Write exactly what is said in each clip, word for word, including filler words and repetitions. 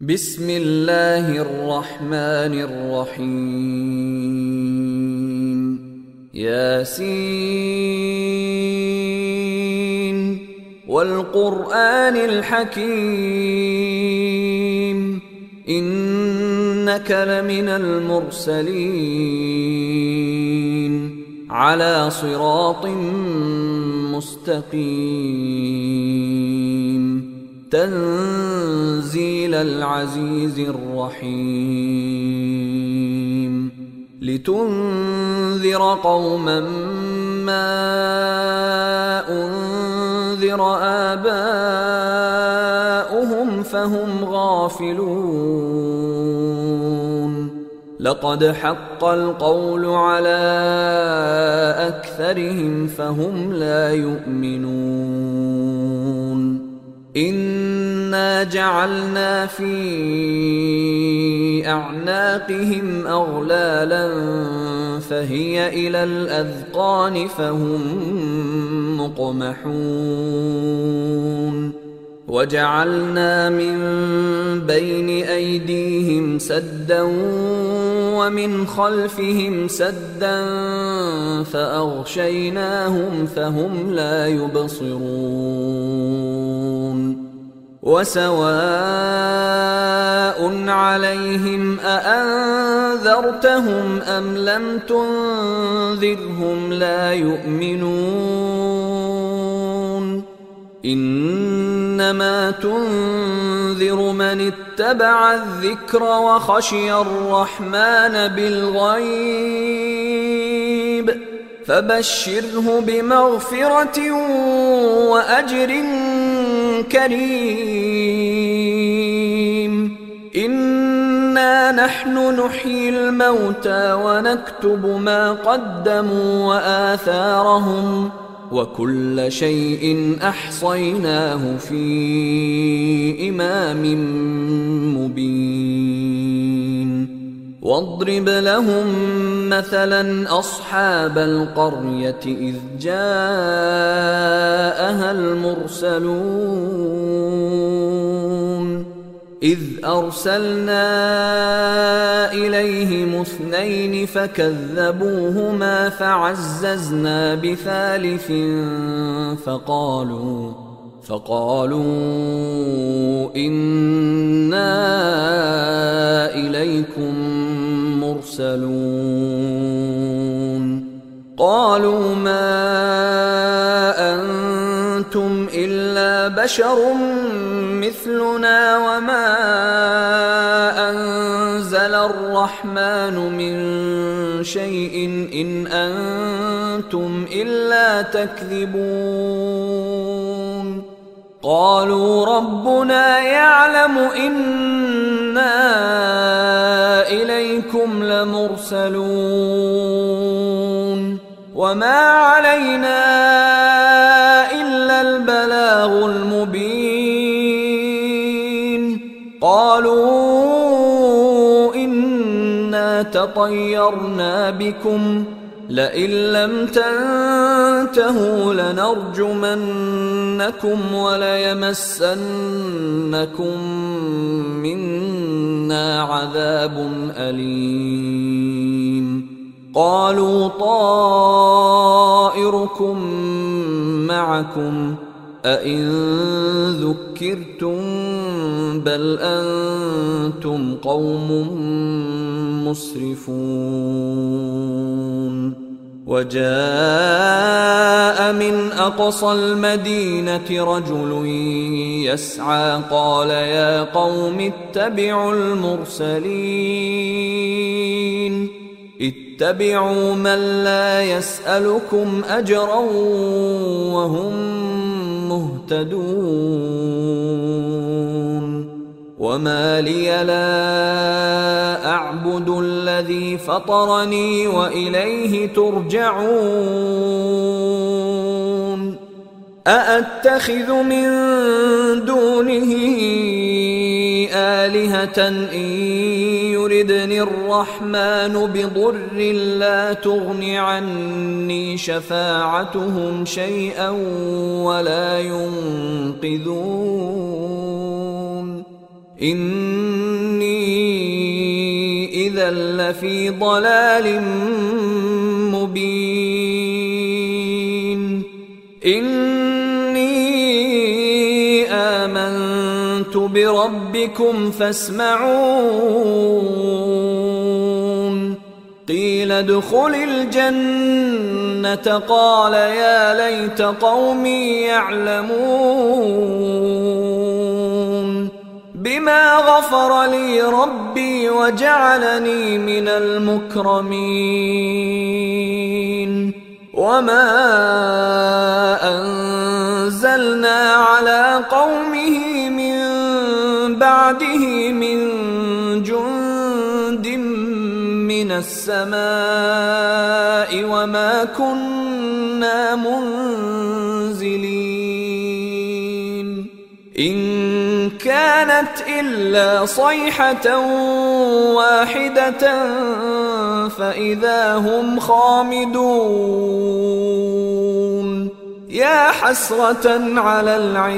بسم الله الرحمن الرحيم ياسين والقرآن الحكيم إنك لمن المرسلين على صراط مستقيم تنزيل العزيز الرحيم لتنذر قوما ما أنذر آباؤهم فهم غافلون لقد حق القول على أكثرهم فهم لا يؤمنون إنا جعلنا في أعناقهم أغلالا فهي إلى الأذقان فهم مقمحون وجعلنا من بين أيديهم سدا ومن خلفهم سدا فأغشيناهم فهم لا يبصرون وسواء عليهم أأنذرتهم أم لم تنذرهم لا يؤمنون إنما تنذر من اتبع الذكر وخشي الرحمن بالغيب فبشره بمغفرة وأجر كريم إنا نحن نحيي الموتى ونكتب ما قدموا وآثارهم وكل شيء أحصيناه في إمام مبين واضرب لهم مثلا أصحاب القرية إذ جاءها المرسلون إذ أرسلنا إليهم اثنين فكذبوهما فعززنا بثالث فقالوا فقالوا إنا إليكم مرسلون قالوا ما أنتم إلا بشر مثلنا وما أنزل الرحمن من شيء إن أنتم إلا تكذبون قالوا ربنا يعلم إنا إليكم لمرسلون وما علينا إلا البلاغ المبين قالوا إنا تطيرنا بكم لئن لم تنتهوا لنرجمنكم وليمسنكم منا عذاب أليم قالوا طائركم معكم أئن ذكرتم بل أنتم قوم مسرفون وجاء من أقصى المدينة رجل يسعى قال يا قوم اتبعوا المرسلين اتبعوا من لا يسألكم أجرا وهم مهتدون وما لي لا أعبد الذي فطرني وإليه ترجعون أأتخذ من دونه آلهة إن يردني الرحمن بضر لا تغن عني شفاعتهم شيئا ولا ينقذون إني إذا لفي ضلال مبين إني آمنت بربكم فاسمعون قيل ادخل الجنة قال يا ليت قومي يعلمون بما غفر لي ربي وجعلني من المكرمين وما أنزلنا على قومه من بعده من جند من السماء وما كنا منزلين إن كانت إلا صيحة واحدة فإذا هم خامدون يا حسرة على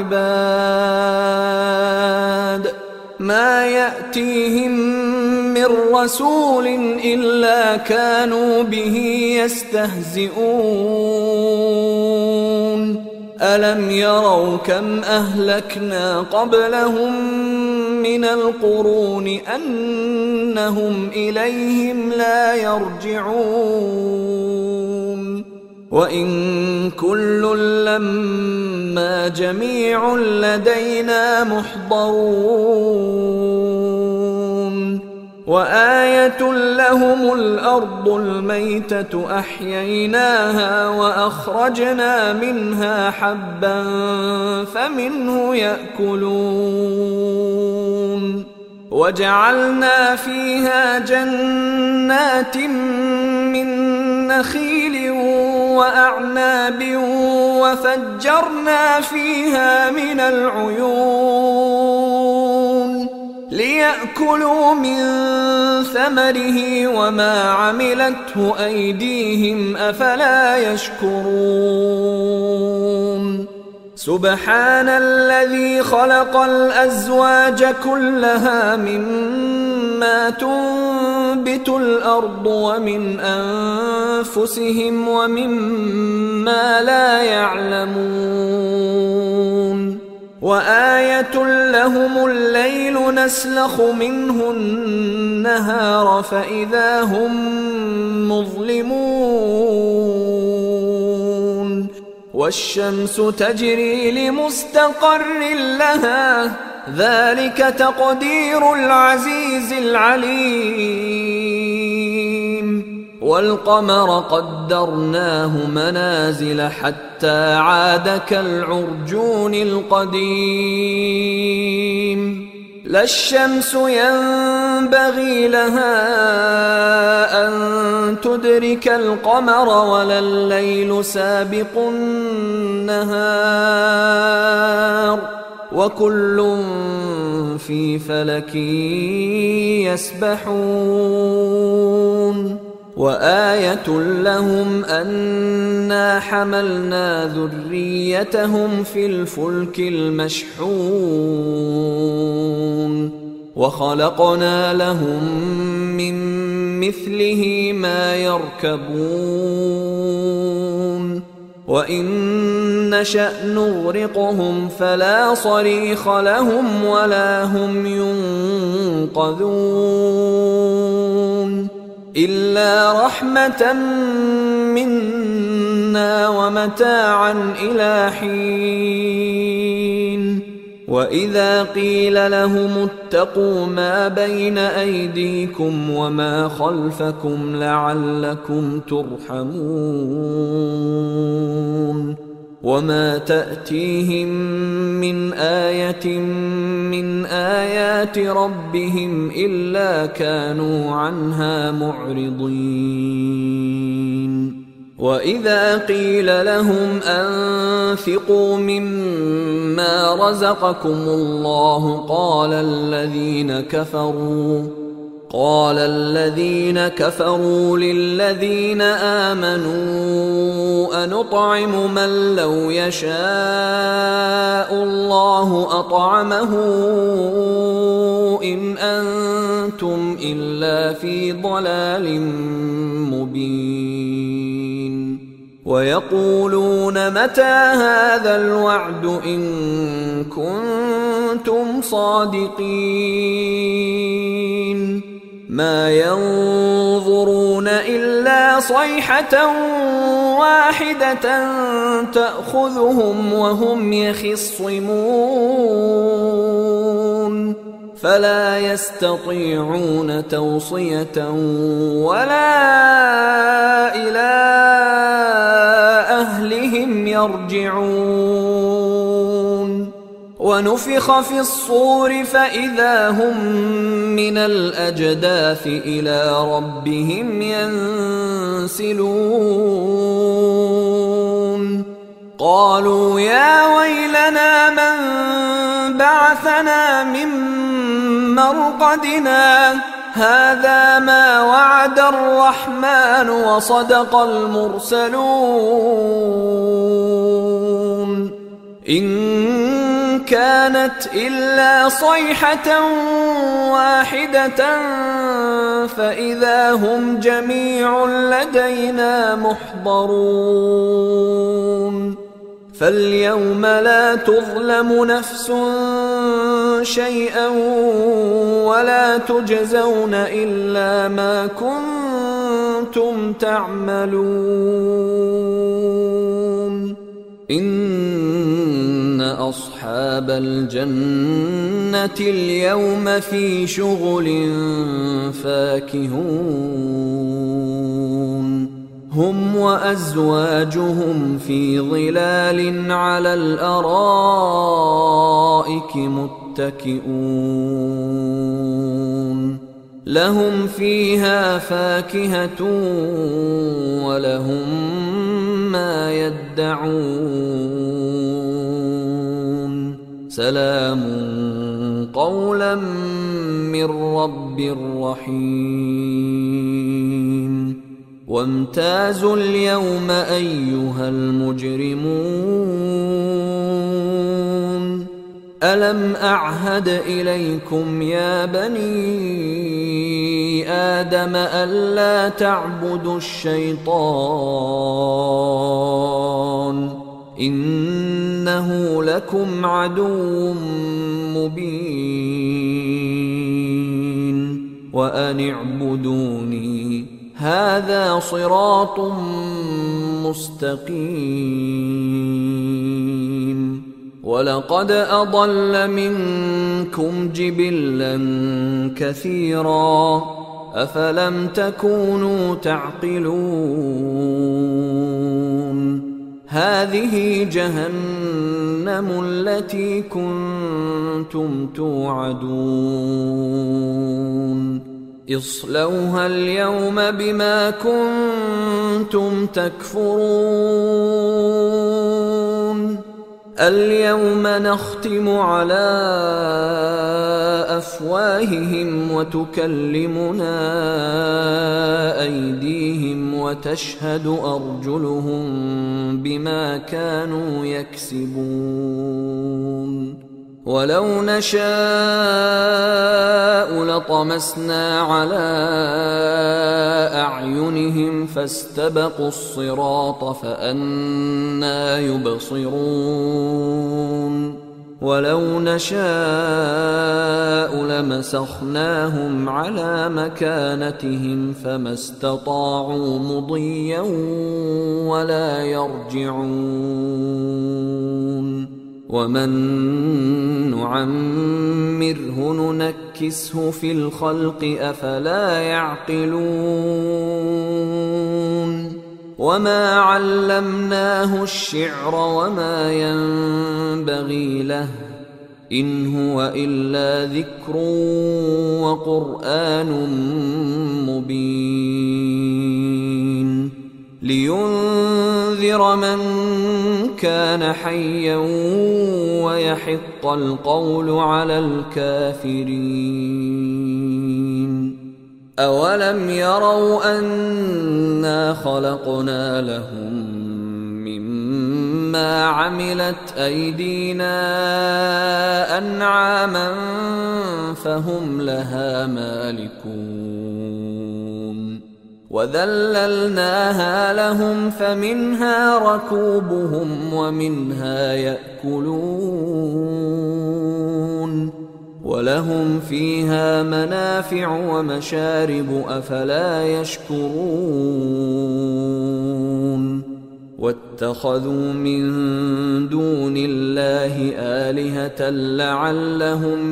العباد ما يأتيهم من رسول إلا كانوا به يستهزئون ألم يروا كم أهلكنا قبلهم من القرون أنهم إليهم لا يرجعون وإن كل لما جميع لدينا محضرون وآية لهم الأرض الميتة أحييناها وأخرجنا منها حبا فمنه يأكلون وجعلنا فيها جنات من نخيل وأعناب وفجرنا فيها من العيون ليأكلوا من ثمره وما عملته أيديهم أفلا يشكرون سبحان الذي خلق الأزواج كلها مما تنبت الأرض ومن أنفسهم ومما لا يعلمون وآية لهم الليل نسلخ منه النهار فإذا هم مظلمون والشمس تجري لمستقر لها ذلك تقدير العزيز العليم والقمر قدرناه منازل حتى عاد كالعرجون القديم لا الشمس ينبغي لها أن تدرك القمر ولا الليل سابق النهار وكل في فلك يسبحون وآية لهم أنا حملنا ذريتهم في الفلك المشحون وخلقنا لهم من مثله ما يركبون وإن نشأ نغرقهم فلا صريخ لهم ولا هم ينقذون إلا رحمة منا ومتاعا إلى حين وإذا قيل لهم اتقوا ما بين أيديكم وما خلفكم لعلكم ترحمون وما تأتيهم من آية من آيات ربهم إلا كانوا عنها معرضين وإذا قيل لهم أنفقوا مما رزقكم الله قال الذين كفروا قال الذين كفروا للذين آمنوا أنطعم من لو يشاء الله أطعمه إن أنتم إلا في ضلال مبين ويقولون متى هذا الوعد إن كنتم صادقين ما ينظرون إلا صيحة واحدة تأخذهم وهم يخصمون فلا يستطيعون توصية ولا إلى أهلهم يرجعون ونفخ في الصور فإذا هم من الأجداث إلى ربهم ينسلون قالوا يا ويلنا من بعثنا من مرقدنا هذا ما وعد الرحمن وصدق المرسلون إن كانت إلا صيحة واحدة فإذا هم جميع لدينا محضرون فاليوم لا تظلم نفس شيئا ولا تجزون إلا ما كنتم تعملون إن أصحاب الجنة اليوم في شغل فاكهون هم وأزواجهم في ظلال على الأرائك متكئون لهم فيها فاكهة ولهم ما يدعون سلام قولا من رب رحيم وامتازوا اليوم أيها المجرمون ألم أعهد إليكم يا بني آدم ألا تعبدوا الشيطان إنه لكم عدو مبين وأن اعبدوني هذا صراط مستقيم ولقد أضل منكم جبلا كثيرا أفلم تكونوا تعقلون هذه جهنم التي كنتم توعدون اصلوها اليوم بما كنتم تكفرون اليوم نختم على أفواههم وتكلمنا أيديهم وتشهد أرجلهم بما كانوا يكسبون ولو نشاء لطمسنا على أعينهم فاستبقوا الصراط فأنى يبصرون ولو نشاء لمسخناهم على مكانتهم فما استطاعوا مضيا ولا يرجعون ومن نعمره ننكسه في الخلق أفلا يعقلون وما علمناه الشعر وما ينبغي له إن هو إلا ذكر وقرآن مبين لينذر من كان حيا ويحق القول على الكافرين أولم يروا أنا خلقنا لهم مما عملت أيدينا أنعاما فهم لها مالكون وذللناها لهم فمنها ركوبهم ومنها يأكلون ولهم فيها منافع ومشارب أفلا يشكرون واتخذوا من دون الله آلهة لعلهم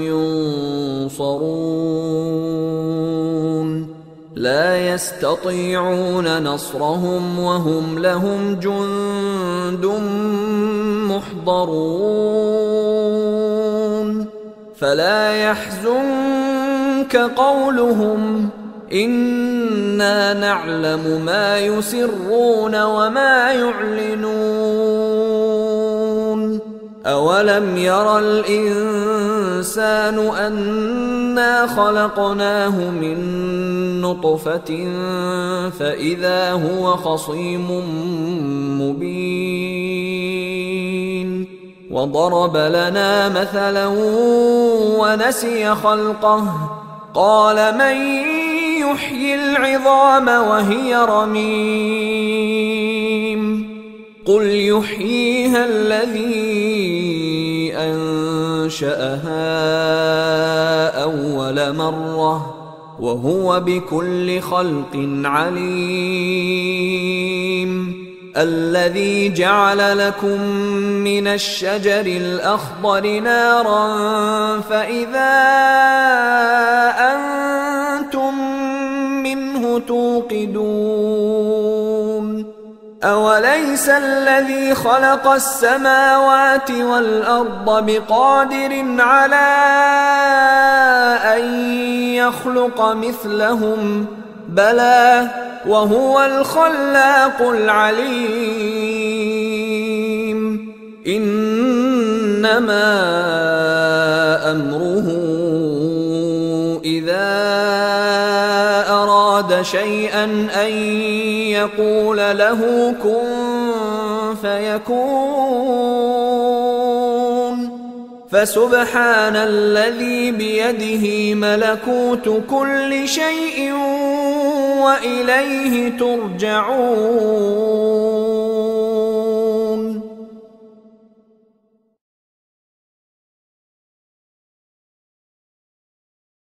ينصرون لا يستطيعون نصرهم وهم لهم جند محضرون فلا يحزنك قولهم إنا نعلم ما يسرون وما يعلنون أولم ير الإنسان أنا خلقناه من نطفة فإذا هو خصيم مبين وضرب لنا مثلا ونسي خلقه قال من يحيي العظام وهي رميم قل يحييها الذي أنشأها أول مرة وهو بكل خلق عليم الذي جعل لكم من الشجر الأخضر نارا فإذا أنتم منه توقدون أوليس الذي خلق السماوات والأرض بقادر على أن يخلق مثلهم بلى وهو الخلاق العليم إنما أمره إذا أراد شيئا أن يقول له كن فيكون فسبحان الذي بيده ملكوت كل شيء وإليه ترجعون